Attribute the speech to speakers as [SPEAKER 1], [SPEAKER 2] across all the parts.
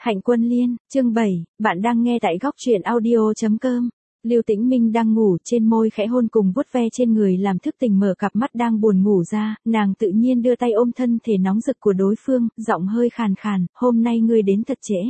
[SPEAKER 1] Hạnh Quân Liên, chương 7, bạn đang nghe tại góc truyện audio.com. Lưu Tĩnh Minh đang ngủ, trên môi khẽ hôn cùng vuốt ve trên người làm thức tỉnh mở cặp mắt đang buồn ngủ ra, nàng tự nhiên đưa tay ôm thân thể nóng rực của đối phương, giọng hơi khàn khàn, hôm nay ngươi đến thật trễ.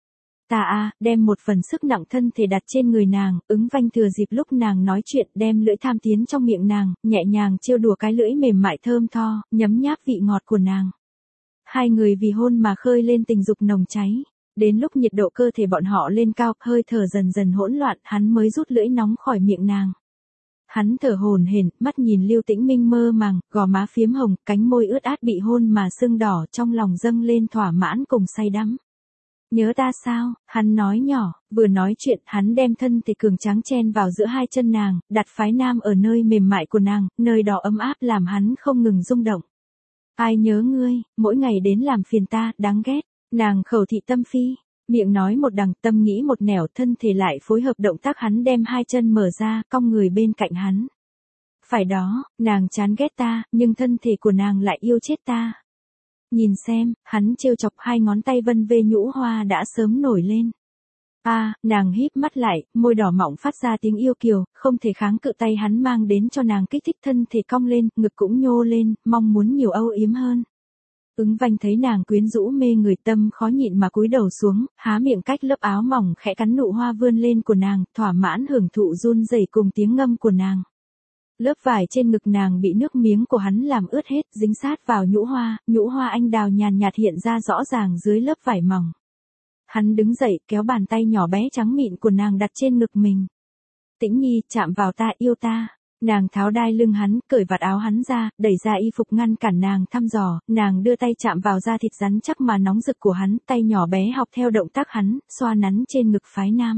[SPEAKER 1] Đem một phần sức nặng thân thể đặt trên người nàng, Ứng Vanh thừa dịp lúc nàng nói chuyện đem lưỡi tham tiến trong miệng nàng, nhẹ nhàng trêu đùa cái lưỡi mềm mại thơm tho, nhấm nháp vị ngọt của nàng. Hai người vì hôn mà khơi lên tình dục nồng cháy. Đến lúc nhiệt độ cơ thể bọn họ lên cao, hơi thở dần dần hỗn loạn, hắn mới rút lưỡi nóng khỏi miệng nàng. Hắn thở hổn hển, mắt nhìn Lưu Tĩnh Minh mơ màng, gò má phiếm hồng, cánh môi ướt át bị hôn mà sưng đỏ, trong lòng dâng lên thỏa mãn cùng say đắm. Nhớ ta sao? Hắn nói nhỏ, vừa nói chuyện, hắn đem thân thể cường tráng chen vào giữa hai chân nàng, đặt phái nam ở nơi mềm mại của nàng, nơi đó ấm áp làm hắn không ngừng rung động. Ai nhớ ngươi, mỗi ngày đến làm phiền ta, đáng ghét. Nàng khẩu thị tâm phi, miệng nói một đằng, tâm nghĩ một nẻo, thân thể lại phối hợp động tác hắn đem hai chân mở ra, cong người bên cạnh hắn. Phải đó, nàng chán ghét ta, nhưng thân thể của nàng lại yêu chết ta. Nhìn xem, hắn trêu chọc, hai ngón tay vân vê nhũ hoa đã sớm nổi lên. Nàng híp mắt lại, môi đỏ mọng phát ra tiếng yêu kiều, không thể kháng cự tay hắn mang đến cho nàng kích thích, thân thể cong lên, ngực cũng nhô lên, mong muốn nhiều âu yếm hơn. Ứng Vanh thấy nàng quyến rũ mê người, tâm khó nhịn mà cúi đầu xuống, há miệng cách lớp áo mỏng khẽ cắn nụ hoa vươn lên của nàng, thỏa mãn hưởng thụ run rẩy cùng tiếng ngâm của nàng. Lớp vải trên ngực nàng bị nước miếng của hắn làm ướt hết, dính sát vào nhũ hoa anh đào nhàn nhạt hiện ra rõ ràng dưới lớp vải mỏng. Hắn đứng dậy, kéo bàn tay nhỏ bé trắng mịn của nàng đặt trên ngực mình. Tĩnh Nhi, chạm vào ta, yêu ta. Nàng tháo đai lưng hắn, cởi vạt áo hắn ra, đẩy ra y phục ngăn cản nàng thăm dò, nàng đưa tay chạm vào da thịt rắn chắc mà nóng rực của hắn, tay nhỏ bé học theo động tác hắn, xoa nắn trên ngực phái nam.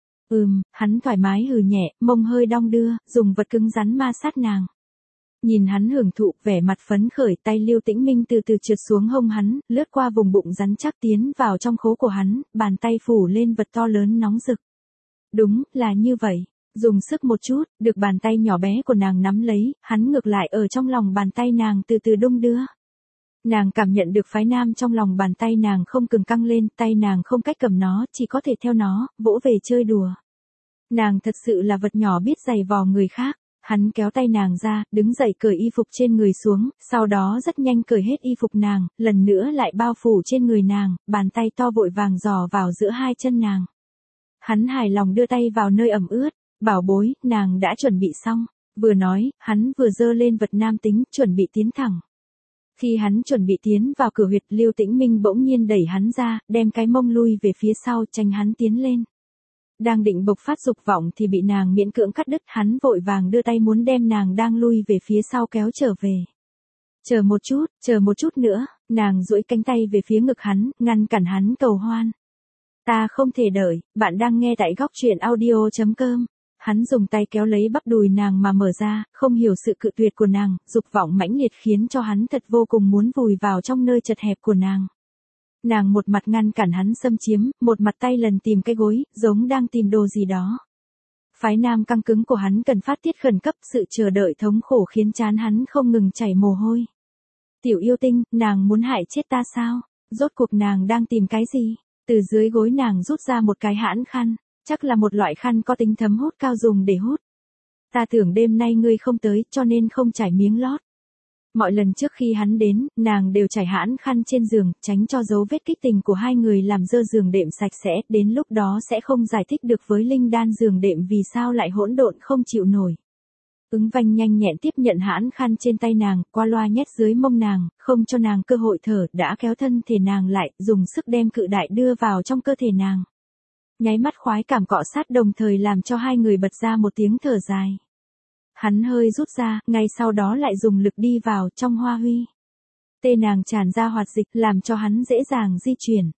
[SPEAKER 1] Hắn thoải mái hừ nhẹ, mông hơi đong đưa, dùng vật cứng rắn ma sát nàng. Nhìn hắn hưởng thụ, vẻ mặt phấn khởi, tay Lưu Tĩnh Minh từ từ trượt xuống hông hắn, lướt qua vùng bụng rắn chắc tiến vào trong khố của hắn, bàn tay phủ lên vật to lớn nóng rực. Đúng, là như vậy. Dùng sức một chút, được bàn tay nhỏ bé của nàng nắm lấy, hắn ngược lại ở trong lòng bàn tay nàng từ từ đung đưa. Nàng cảm nhận được phái nam trong lòng bàn tay nàng không cứng căng lên, tay nàng không cách cầm nó, chỉ có thể theo nó, vỗ về chơi đùa. Nàng thật sự là vật nhỏ biết giày vò người khác. Hắn kéo tay nàng ra, đứng dậy cởi y phục trên người xuống, sau đó rất nhanh cởi hết y phục nàng, lần nữa lại bao phủ trên người nàng, bàn tay to vội vàng dò vào giữa hai chân nàng. Hắn hài lòng đưa tay vào nơi ẩm ướt. Bảo bối, nàng đã chuẩn bị xong. Vừa nói, hắn vừa giơ lên vật nam tính, chuẩn bị tiến thẳng. Khi hắn chuẩn bị tiến vào cửa huyệt, Lưu Tĩnh Minh bỗng nhiên đẩy hắn ra, đem cái mông lui về phía sau, tránh hắn tiến lên. Đang định bộc phát dục vọng thì bị nàng miễn cưỡng cắt đứt, hắn vội vàng đưa tay muốn đem nàng đang lui về phía sau kéo trở về. Chờ một chút nữa, nàng duỗi cánh tay về phía ngực hắn, ngăn cản hắn cầu hoan. Ta không thể đợi, bạn đang nghe tại góc truyện audio.com. Hắn dùng tay kéo lấy bắp đùi nàng mà mở ra, không hiểu sự cự tuyệt của nàng, dục vọng mãnh liệt khiến cho hắn thật vô cùng muốn vùi vào trong nơi chật hẹp của nàng. Nàng một mặt ngăn cản hắn xâm chiếm, một mặt tay lần tìm cái gối, giống đang tìm đồ gì đó. Phái nam căng cứng của hắn cần phát tiết khẩn cấp, sự chờ đợi thống khổ khiến trán hắn không ngừng chảy mồ hôi. Tiểu yêu tinh, nàng muốn hại chết ta sao? Rốt cuộc nàng đang tìm cái gì? Từ dưới gối nàng rút ra một cái hãn khăn. Chắc là một loại khăn có tính thấm hút cao dùng để hút. Ta tưởng đêm nay ngươi không tới, cho nên không trải miếng lót. Mọi lần trước khi hắn đến, nàng đều trải hãn khăn trên giường, tránh cho dấu vết kích tình của hai người làm dơ giường đệm sạch sẽ, đến lúc đó sẽ không giải thích được với linh đan giường đệm vì sao lại hỗn độn không chịu nổi. Ứng Vanh nhanh nhẹn tiếp nhận hãn khăn trên tay nàng, qua loa nhét dưới mông nàng, không cho nàng cơ hội thở, đã kéo thân thể nàng lại, dùng sức đem cự đại đưa vào trong cơ thể nàng. Nháy mắt khoái cảm cọ sát đồng thời làm cho hai người bật ra một tiếng thở dài. Hắn hơi rút ra, ngay sau đó lại dùng lực đi vào trong hoa huy. Tê nàng tràn ra hoạt dịch làm cho hắn dễ dàng di chuyển.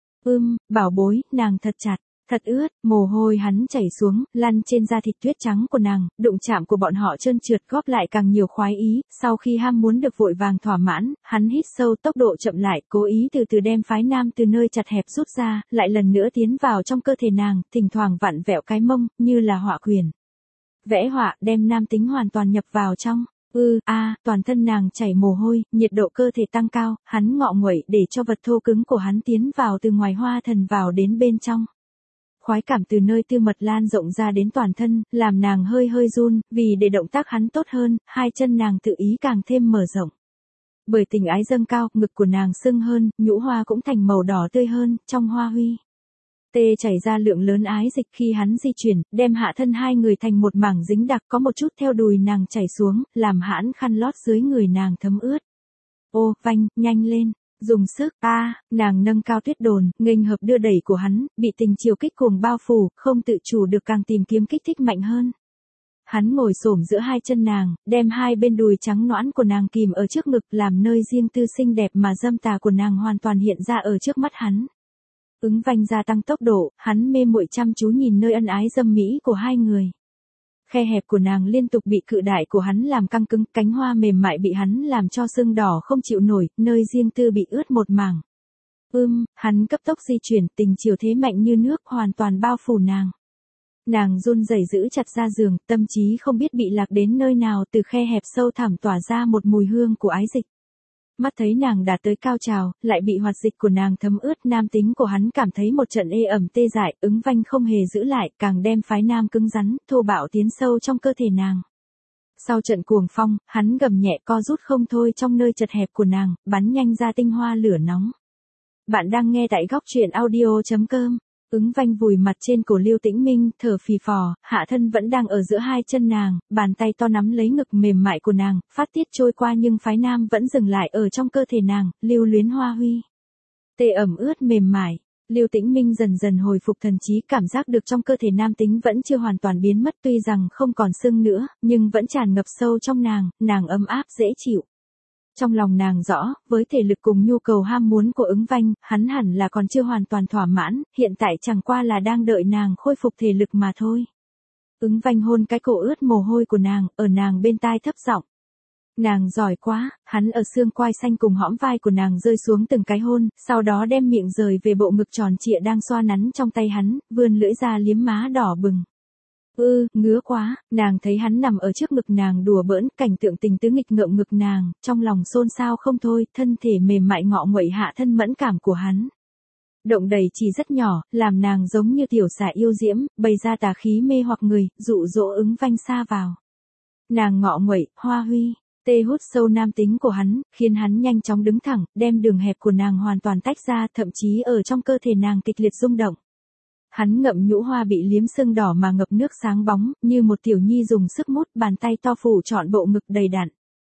[SPEAKER 1] Bảo bối, nàng thật chặt, thật ướt, mồ hôi hắn chảy xuống, lăn trên da thịt tuyết trắng của nàng, đụng chạm của bọn họ trơn trượt góp lại càng nhiều khoái ý, sau khi ham muốn được vội vàng thỏa mãn, hắn hít sâu tốc độ chậm lại, cố ý từ từ đem phái nam từ nơi chặt hẹp rút ra, lại lần nữa tiến vào trong cơ thể nàng, thỉnh thoảng vặn vẹo cái mông, như là họa quyền. Vẽ họa, đem nam tính hoàn toàn nhập vào trong. Toàn thân nàng chảy mồ hôi, nhiệt độ cơ thể tăng cao, hắn ngọ nguậy để cho vật thô cứng của hắn tiến vào từ ngoài hoa thần vào đến bên trong. Khoái cảm từ nơi tư mật lan rộng ra đến toàn thân, làm nàng hơi hơi run, vì để động tác hắn tốt hơn, hai chân nàng tự ý càng thêm mở rộng. Bởi tình ái dâng cao, ngực của nàng sưng hơn, nhũ hoa cũng thành màu đỏ tươi hơn, trong hoa huy. Tê chảy ra lượng lớn ái dịch khi hắn di chuyển, đem hạ thân hai người thành một mảng dính đặc có một chút theo đùi nàng chảy xuống, làm hãn khăn lót dưới người nàng thấm ướt. Ô, Vanh, nhanh lên, dùng sức, nàng nâng cao tuyết đồn, nghênh hợp đưa đẩy của hắn, bị tình chiều kích cuồng bao phủ, không tự chủ được càng tìm kiếm kích thích mạnh hơn. Hắn ngồi xổm giữa hai chân nàng, đem hai bên đùi trắng nõn của nàng kìm ở trước ngực làm nơi riêng tư xinh đẹp mà dâm tà của nàng hoàn toàn hiện ra ở trước mắt hắn. Ứng Vanh gia tăng tốc độ, hắn mê muội chăm chú nhìn nơi ân ái dâm mỹ của hai người. Khe hẹp của nàng liên tục bị cự đại của hắn làm căng cứng, cánh hoa mềm mại bị hắn làm cho sưng đỏ không chịu nổi, nơi riêng tư bị ướt một mảng. Hắn cấp tốc di chuyển, tình chiều thế mạnh như nước hoàn toàn bao phủ nàng. Nàng run rẩy giữ chặt ra giường, tâm trí không biết bị lạc đến nơi nào, từ khe hẹp sâu thẳm tỏa ra một mùi hương của ái dịch. Mắt thấy nàng đạt tới cao trào, lại bị hoạt dịch của nàng thấm ướt, nam tính của hắn cảm thấy một trận ê ẩm tê dại, Ứng Vanh không hề giữ lại, càng đem phái nam cứng rắn, thô bạo tiến sâu trong cơ thể nàng. Sau trận cuồng phong, hắn gầm nhẹ co rút không thôi trong nơi chật hẹp của nàng, bắn nhanh ra tinh hoa lửa nóng. Bạn đang nghe tại góc truyện audio.com. Ứng Vanh vùi mặt trên cổ Lưu Tĩnh Minh, thở phì phò, hạ thân vẫn đang ở giữa hai chân nàng, bàn tay to nắm lấy ngực mềm mại của nàng, phát tiết trôi qua nhưng phái nam vẫn dừng lại ở trong cơ thể nàng, lưu luyến hoa huy. Tê ẩm ướt mềm mại, Lưu Tĩnh Minh dần dần hồi phục thần trí, cảm giác được trong cơ thể nam tính vẫn chưa hoàn toàn biến mất, tuy rằng không còn sưng nữa, nhưng vẫn tràn ngập sâu trong nàng ấm áp dễ chịu. Trong lòng nàng rõ, với thể lực cùng nhu cầu ham muốn của Ứng Vanh, hắn hẳn là còn chưa hoàn toàn thỏa mãn, hiện tại chẳng qua là đang đợi nàng khôi phục thể lực mà thôi. Ứng Vanh hôn cái cổ ướt mồ hôi của nàng, ở nàng bên tai thấp giọng. Nàng giỏi quá, hắn ở xương quai xanh cùng hõm vai của nàng rơi xuống từng cái hôn, sau đó đem miệng rời về bộ ngực tròn trịa đang xoa nắn trong tay hắn, vươn lưỡi ra liếm má đỏ bừng. Ngứa quá, nàng thấy hắn nằm ở trước ngực nàng đùa bỡn, cảnh tượng tình tứ nghịch ngợm ngực nàng, trong lòng xôn xao không thôi, thân thể mềm mại ngọ nguậy hạ thân mẫn cảm của hắn. Động đầy chỉ rất nhỏ, làm nàng giống như tiểu xà yêu diễm, bày ra tà khí mê hoặc người, dụ dỗ Ứng Vanh xa vào. Nàng ngọ nguậy, hoa huy, tê hút sâu nam tính của hắn, khiến hắn nhanh chóng đứng thẳng, đem đường hẹp của nàng hoàn toàn tách ra, thậm chí ở trong cơ thể nàng kịch liệt rung động. Hắn ngậm nhũ hoa bị liếm sưng đỏ mà ngập nước sáng bóng, như một tiểu nhi dùng sức mút, bàn tay to phủ trọn bộ ngực đầy đặn.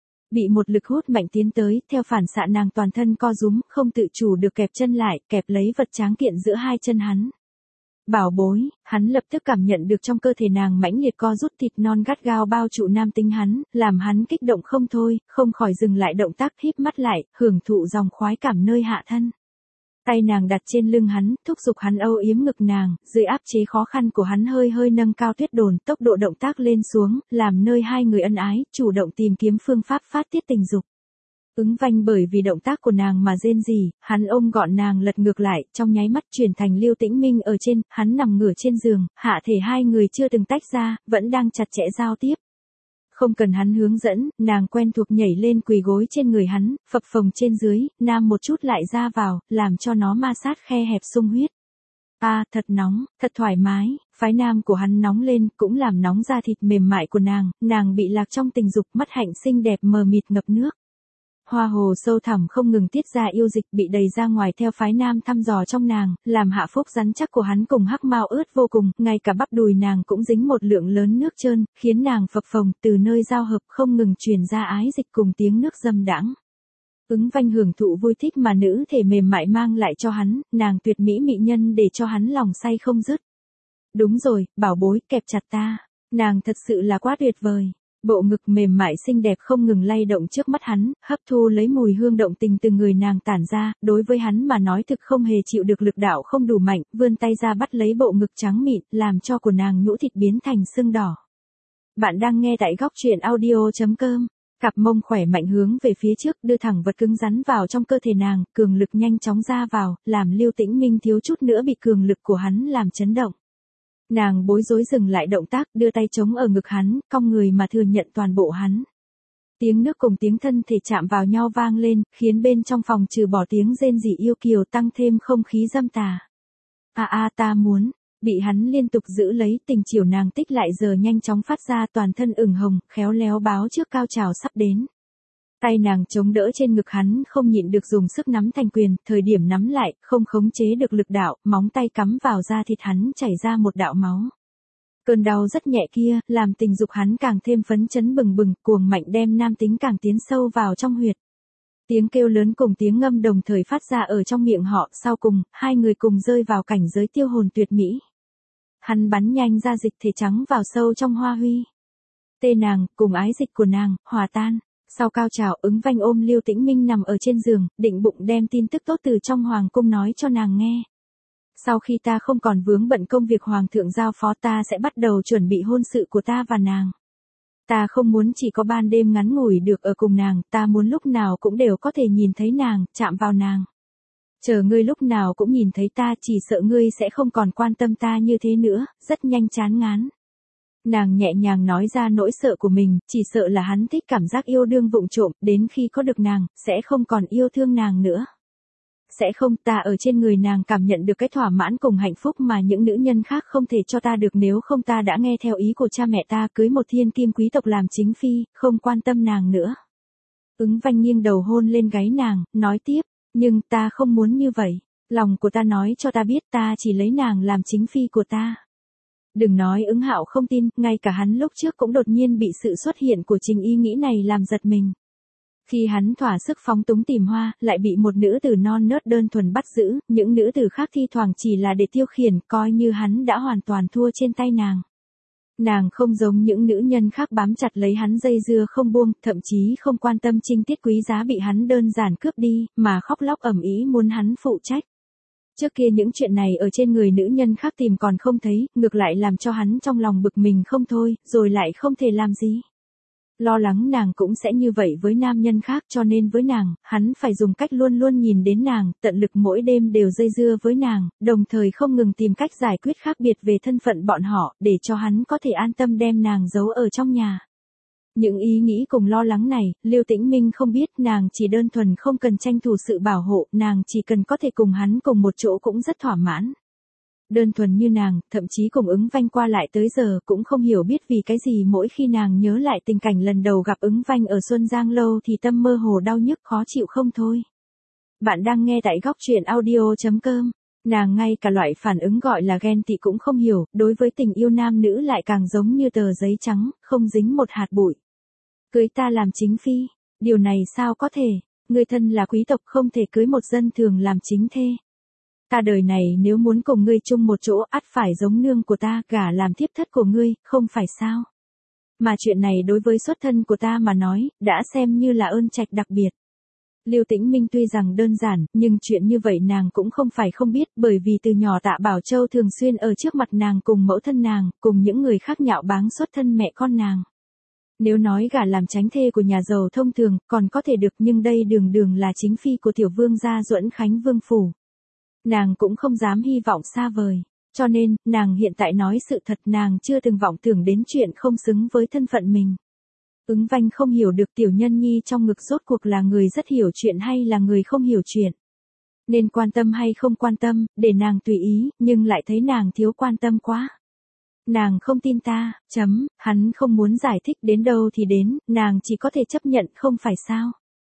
[SPEAKER 1] Bị một lực hút mạnh tiến tới, theo phản xạ nàng toàn thân co rúm, không tự chủ được kẹp chân lại, kẹp lấy vật tráng kiện giữa hai chân hắn. Bảo bối, hắn lập tức cảm nhận được trong cơ thể nàng mãnh liệt co rút, thịt non gắt gao bao trụ nam tính hắn, làm hắn kích động không thôi, không khỏi dừng lại động tác, híp mắt lại, hưởng thụ dòng khoái cảm nơi hạ thân. Tay nàng đặt trên lưng hắn, thúc giục hắn âu yếm ngực nàng, dưới áp chế khó khăn của hắn hơi hơi nâng cao tuyết đồn, tốc độ động tác lên xuống, làm nơi hai người ân ái, chủ động tìm kiếm phương pháp phát tiết tình dục. Ứng Vanh bởi vì động tác của nàng mà rên rỉ, hắn ôm gọn nàng lật ngược lại, trong nháy mắt chuyển thành Lưu Tĩnh Minh ở trên, hắn nằm ngửa trên giường, hạ thể hai người chưa từng tách ra, vẫn đang chặt chẽ giao tiếp. Không cần hắn hướng dẫn, nàng quen thuộc nhảy lên quỳ gối trên người hắn, phập phồng trên dưới, nam một chút lại ra vào, làm cho nó ma sát khe hẹp sung huyết. Thật nóng, thật thoải mái, phái nam của hắn nóng lên, cũng làm nóng da thịt mềm mại của nàng bị lạc trong tình dục, mắt hạnh xinh đẹp mờ mịt ngập nước. Hoa hồ sâu thẳm không ngừng tiết ra yêu dịch bị đầy ra ngoài theo phái nam thăm dò trong nàng, làm hạ phúc rắn chắc của hắn cùng hắc mao ướt vô cùng, ngay cả bắp đùi nàng cũng dính một lượng lớn nước trơn, khiến nàng phập phồng, từ nơi giao hợp không ngừng truyền ra ái dịch cùng tiếng nước dâm đãng. Ứng Vanh hưởng thụ vui thích mà nữ thể mềm mại mang lại cho hắn, nàng tuyệt mỹ mị nhân để cho hắn lòng say không dứt. Đúng rồi, bảo bối, kẹp chặt ta, nàng thật sự là quá tuyệt vời. Bộ ngực mềm mại xinh đẹp không ngừng lay động trước mắt hắn, hấp thu lấy mùi hương động tình từ người nàng tản ra, đối với hắn mà nói thực không hề chịu được lực đạo không đủ mạnh, vươn tay ra bắt lấy bộ ngực trắng mịn, làm cho của nàng nhũ thịt biến thành sưng đỏ. Bạn đang nghe tại góc truyện audio.com. Cặp mông khỏe mạnh hướng về phía trước, đưa thẳng vật cứng rắn vào trong cơ thể nàng, cường lực nhanh chóng ra vào, làm Lưu Tĩnh Minh thiếu chút nữa bị cường lực của hắn làm chấn động. Nàng bối rối dừng lại động tác, đưa tay chống ở ngực hắn, cong người mà thừa nhận toàn bộ hắn. Tiếng nước cùng tiếng thân thể chạm vào nhau vang lên, khiến bên trong phòng trừ bỏ tiếng rên rỉ yêu kiều tăng thêm không khí dâm tà. Ta muốn, bị hắn liên tục giữ lấy, tình chiều nàng tích lại giờ nhanh chóng phát ra, toàn thân ửng hồng, khéo léo báo trước cao trào sắp đến. Tay nàng chống đỡ trên ngực hắn, không nhịn được dùng sức nắm thành quyền, thời điểm nắm lại, không khống chế được lực đạo, móng tay cắm vào da thịt hắn chảy ra một đạo máu. Cơn đau rất nhẹ kia, làm tình dục hắn càng thêm phấn chấn bừng bừng, cuồng mạnh đem nam tính càng tiến sâu vào trong huyệt. Tiếng kêu lớn cùng tiếng ngâm đồng thời phát ra ở trong miệng họ, sau cùng, hai người cùng rơi vào cảnh giới tiêu hồn tuyệt mỹ. Hắn bắn nhanh ra dịch thể trắng vào sâu trong hoa huy. Tê nàng, cùng ái dịch của nàng, hòa tan. Sau cao trào, Ứng Vanh ôm Lưu Tĩnh Minh nằm ở trên giường, định bụng đem tin tức tốt từ trong hoàng cung nói cho nàng nghe. Sau khi ta không còn vướng bận công việc hoàng thượng giao phó, ta sẽ bắt đầu chuẩn bị hôn sự của ta và nàng. Ta không muốn chỉ có ban đêm ngắn ngủi được ở cùng nàng, ta muốn lúc nào cũng đều có thể nhìn thấy nàng, chạm vào nàng. Chờ ngươi lúc nào cũng nhìn thấy ta, chỉ sợ ngươi sẽ không còn quan tâm ta như thế nữa, rất nhanh chán ngán. Nàng nhẹ nhàng nói ra nỗi sợ của mình, chỉ sợ là hắn thích cảm giác yêu đương vụng trộm, đến khi có được nàng, sẽ không còn yêu thương nàng nữa. Sẽ không, ta ở trên người nàng cảm nhận được cái thỏa mãn cùng hạnh phúc mà những nữ nhân khác không thể cho ta được, nếu không ta đã nghe theo ý của cha mẹ ta cưới một thiên kim quý tộc làm chính phi, không quan tâm nàng nữa. Ứng Vanh nghiêng đầu hôn lên gáy nàng, nói tiếp, nhưng ta không muốn như vậy, lòng của ta nói cho ta biết ta chỉ lấy nàng làm chính phi của ta. Đừng nói Ứng Hạo không tin, ngay cả hắn lúc trước cũng đột nhiên bị sự xuất hiện của Trình ý nghĩ này làm giật mình. Khi hắn thỏa sức phóng túng tìm hoa, lại bị một nữ tử non nớt đơn thuần bắt giữ, những nữ tử khác thi thoảng chỉ là để tiêu khiển, coi như hắn đã hoàn toàn thua trên tay nàng. Nàng không giống những nữ nhân khác bám chặt lấy hắn dây dưa không buông, thậm chí không quan tâm trinh tiết quý giá bị hắn đơn giản cướp đi, mà khóc lóc ầm ĩ muốn hắn phụ trách. Trước kia những chuyện này ở trên người nữ nhân khác tìm còn không thấy, ngược lại làm cho hắn trong lòng bực mình không thôi, rồi lại không thể làm gì. Lo lắng nàng cũng sẽ như vậy với nam nhân khác, cho nên với nàng, hắn phải dùng cách luôn luôn nhìn đến nàng, tận lực mỗi đêm đều dây dưa với nàng, đồng thời không ngừng tìm cách giải quyết khác biệt về thân phận bọn họ, để cho hắn có thể an tâm đem nàng giấu ở trong nhà. Những ý nghĩ cùng lo lắng này, Lưu Tĩnh Minh không biết, nàng chỉ đơn thuần không cần tranh thủ sự bảo hộ, nàng chỉ cần có thể cùng hắn cùng một chỗ cũng rất thỏa mãn. Đơn thuần như nàng, thậm chí cùng Ứng Vanh qua lại tới giờ cũng không hiểu biết vì cái gì mỗi khi nàng nhớ lại tình cảnh lần đầu gặp Ứng Vanh ở Xuân Giang Lâu thì tâm mơ hồ đau nhức khó chịu không thôi. Bạn đang nghe tại góc truyện audio.com. Nàng ngay cả loại phản ứng gọi là ghen tị cũng không hiểu, đối với tình yêu nam nữ lại càng giống như tờ giấy trắng, không dính một hạt bụi. Cưới ta làm chính phi, điều này sao có thể, người thân là quý tộc không thể cưới một dân thường làm chính thê. Ta đời này nếu muốn cùng ngươi chung một chỗ ắt phải giống nương của ta, gả làm thiếp thất của ngươi, không phải sao. Mà chuyện này đối với xuất thân của ta mà nói, đã xem như là ơn trạch đặc biệt. Lưu Tĩnh Minh tuy rằng đơn giản, nhưng chuyện như vậy nàng cũng không phải không biết, bởi vì từ nhỏ Tạ Bảo Châu thường xuyên ở trước mặt nàng cùng mẫu thân nàng, cùng những người khác nhạo báng xuất thân mẹ con nàng. Nếu nói gả làm chánh thê của nhà giàu thông thường, còn có thể được, nhưng đây đường đường là chính phi của tiểu vương gia Duẫn Khánh Vương phủ. Nàng cũng không dám hy vọng xa vời. Cho nên, nàng hiện tại nói sự thật, nàng chưa từng vọng tưởng đến chuyện không xứng với thân phận mình. Ứng Vanh không hiểu được tiểu nhân nhi trong ngực rốt cuộc là người rất hiểu chuyện hay là người không hiểu chuyện. Nên quan tâm hay không quan tâm, để nàng tùy ý, nhưng lại thấy nàng thiếu quan tâm quá. Nàng không tin ta, hắn không muốn giải thích đến đâu thì đến, nàng chỉ có thể chấp nhận không phải sao.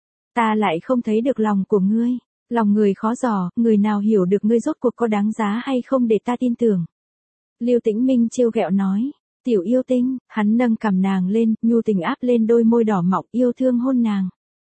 [SPEAKER 1] Ta lại không thấy được lòng của ngươi. Lòng người khó dò, người nào hiểu được ngươi rốt cuộc có đáng giá hay không để ta tin tưởng. Lưu Tĩnh Minh trêu ghẹo nói, tiểu yêu tinh, hắn nâng cằm nàng lên, nhu tình áp lên đôi môi đỏ mọng, yêu thương hôn nàng.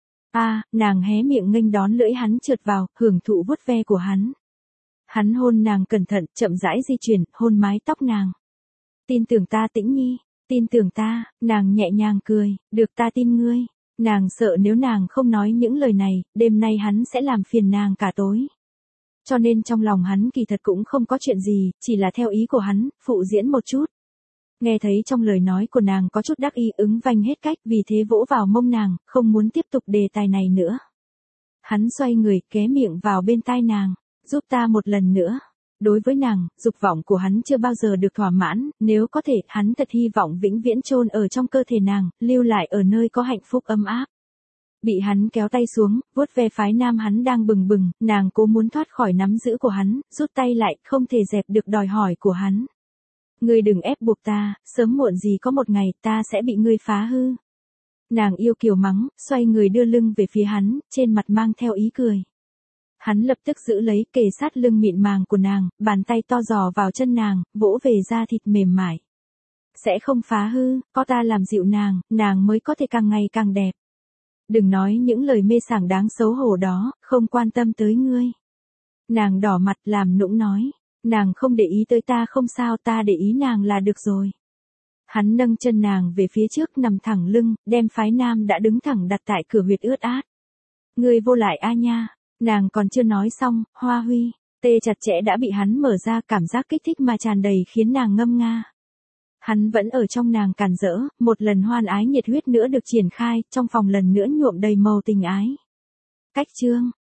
[SPEAKER 1] Nàng hé miệng nghênh đón lưỡi hắn trượt vào, hưởng thụ vuốt ve của hắn. Hắn hôn nàng cẩn thận, chậm rãi di chuyển, hôn mái tóc nàng. Tin tưởng ta Tĩnh Nhi, tin tưởng ta, nàng nhẹ nhàng cười, được ta tin ngươi. Nàng sợ nếu nàng không nói những lời này, đêm nay hắn sẽ làm phiền nàng cả tối. Cho nên trong lòng hắn kỳ thật cũng không có chuyện gì, chỉ là theo ý của hắn, phụ diễn một chút. Nghe thấy trong lời nói của nàng có chút đắc ý, Ứng Vanh hết cách, vì thế vỗ vào mông nàng, không muốn tiếp tục đề tài này nữa. Hắn xoay người, ghé miệng vào bên tai nàng, giúp ta một lần nữa. Đối với nàng, dục vọng của hắn chưa bao giờ được thỏa mãn, nếu có thể, hắn thật hy vọng vĩnh viễn chôn ở trong cơ thể nàng, lưu lại ở nơi có hạnh phúc ấm áp. Bị hắn kéo tay xuống, vuốt ve phái nam hắn đang bừng bừng, nàng cố muốn thoát khỏi nắm giữ của hắn, rút tay lại, không thể dẹp được đòi hỏi của hắn. Ngươi đừng ép buộc ta, sớm muộn gì có một ngày ta sẽ bị ngươi phá hư. Nàng yêu kiều mắng, xoay người đưa lưng về phía hắn, trên mặt mang theo ý cười. Hắn lập tức giữ lấy, kề sát lưng mịn màng của nàng, bàn tay to dò vào chân nàng, vỗ về da thịt mềm mại. Sẽ không phá hư, có ta làm dịu nàng mới có thể càng ngày càng đẹp. Đừng nói những lời mê sảng đáng xấu hổ đó, không quan tâm tới ngươi. Nàng đỏ mặt làm nũng nói, nàng không để ý tới ta không sao, ta để ý nàng là được rồi. Hắn nâng chân nàng về phía trước nằm thẳng lưng, đem phái nam đã đứng thẳng đặt tại cửa huyệt ướt át. Ngươi vô lại a nha, nàng còn chưa nói xong, hoa huy, tê chặt chẽ đã bị hắn mở ra, cảm giác kích thích mà tràn đầy khiến nàng ngâm nga. Hắn vẫn ở trong nàng càn rỡ, một lần hoan ái nhiệt huyết nữa được triển khai, trong phòng lần nữa nhuộm đầy màu tình ái. Cách chương